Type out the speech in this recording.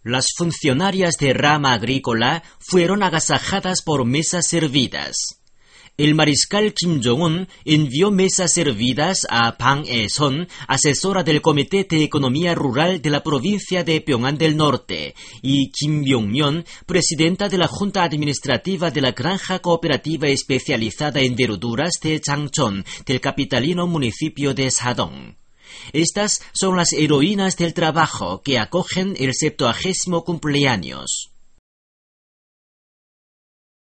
Las funcionarias de rama agrícola fueron agasajadas por mesas servidas. El mariscal Kim Jong-un envió mesas servidas a Bang E-son, asesora del Comité de Economía Rural de la provincia de Pyongan del Norte, y Kim Byung-myeon, presidenta de la Junta Administrativa de la Granja Cooperativa Especializada en Verduras de Changchon, del capitalino municipio de Sadong. Estas son las heroínas del trabajo que acogen el 70º cumpleaños.